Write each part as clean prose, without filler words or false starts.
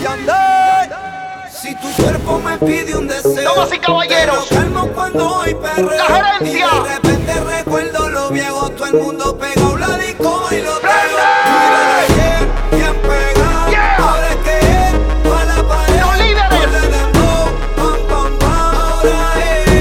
Yandel. Si tu cuerpo me pide un deseo, damas y caballeros, te lo calmo cuando hoy perreo. la gerencia. Y de repente recuerdo lo viejo, todo el mundo pegado, la disco y lo teo. Bien pegado, Yeah. ahora es que es pa' la pared. Los líderes. Ponle dembow, pam, pam, pam, ahora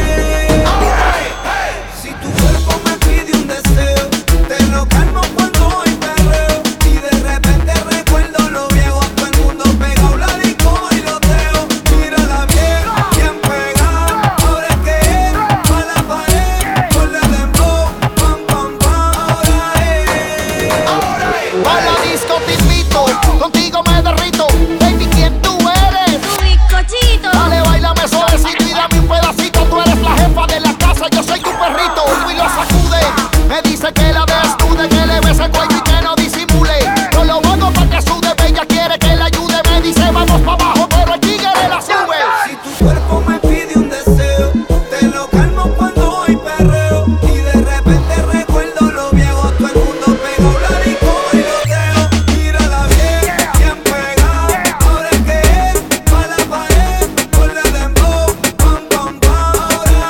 es. Si tu cuerpo me pide un deseo, te lo calmo cuando hoy perreo. Y de repente recuerdo lo viejo, todo el mundo pegado, la disco y lo teo. Mírala bien pegada, ahora es que es pa' la pared. Ponle dembow, pam, pam, pam, ahora es. Pa' la disco te invito, contigo me derrito. Baby, ¿quién tú eres? Tu bizcochito. Dale, bailame suavecito y dame un pedacito. Tú eres la jefa de la casa, yo soy tu perrito. Y lo sacude, me dice que la desnude, que le bese el cuello y que no disimule. Yo lo hago pa' que sude, ella quiere que la ayude. Me dice vamos pa' abajo, pero el tigre la sube. Si tu cuerpo me pide un deseo, te lo calmo cuando hoy perreo. Y de repente recuerdo lo viejo, todo el mundo pegado, la disco y lo teo. Mírala bien pegada, ahora es que es pa' la pared. Ponle dembow, pam, pam, pam, ahora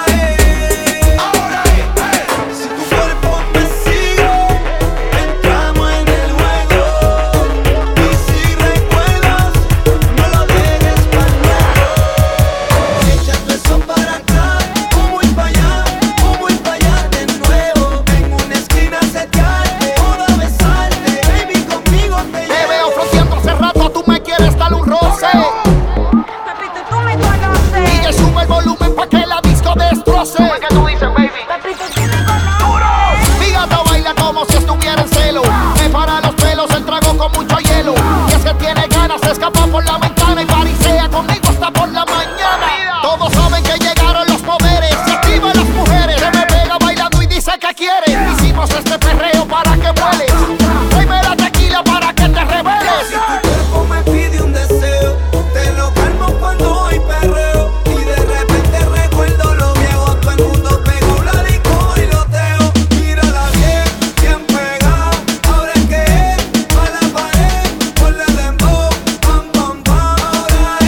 es. Si tu cuerpo me sigue, entramos en el juego. Y si recuerdas, no lo dejes pa'l luego. Échate eso para acá, como ir para allá, como ir para allá de nuevo. En una esquina setearte, toda besarte, baby, conmigo te Te llevo. veo fronteando hace rato, tú me quieres dar un roce. Papito, tú me conoces. Y que sube el volumen pa' que la disco destroce. ¿Qué tú dices, baby? Papito, tú me conoces. Mi gata baila como si estuviera en celo. Me para los pelos, el trago con mucho hielo. Y es que tiene ganas de escapar por la ventana y parisea conmigo hasta por la mañana. Todos saben que llegaron los poderes. Se activan las mujeres. Se me pega bailando y dice que quiere. Hicimos este perreo para que vueles. Tráeme la tequila para que te rebeles. Si tu cuerpo me pide un deseo, te lo calmo cuando hoy perreo. Y de repente recuerdo lo viejo, todo el mundo pegado, la disco y lo teo. Mírala bien pegada, ahora es que es pa' la pared. Ponle dembow, pam, pam, pam, ahora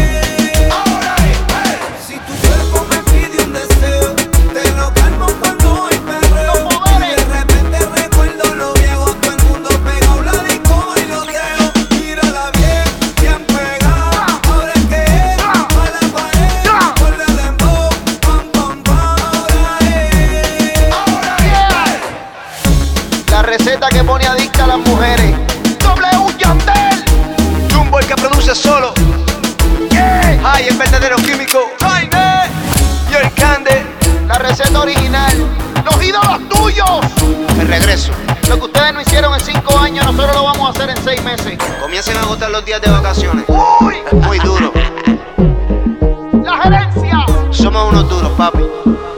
es. Si tu cuerpo me pide un deseo, te lo calmo cuando hoy perreo. Y de repente recuerdo lo viejo, todo el mundo pegado, la disco y lo teo. Mírala bien pegada, ahora es que es pa' la pared. Ponle dembow, pam, pam, pam, ahora es. La receta que pone adicta a las mujeres. W Yandel. Jumbo el que produce solo. Ay, el verdadero químico. Jaime y el Cande. La receta original. Los ídolos tuyos. El regreso. Lo que ustedes no hicieron en 5 años, nosotros lo vamos a hacer en 6 meses. Comiencen a agotar los días de vacaciones. ¡Uy! Muy duro. La gerencia. Somos unos duros, papi.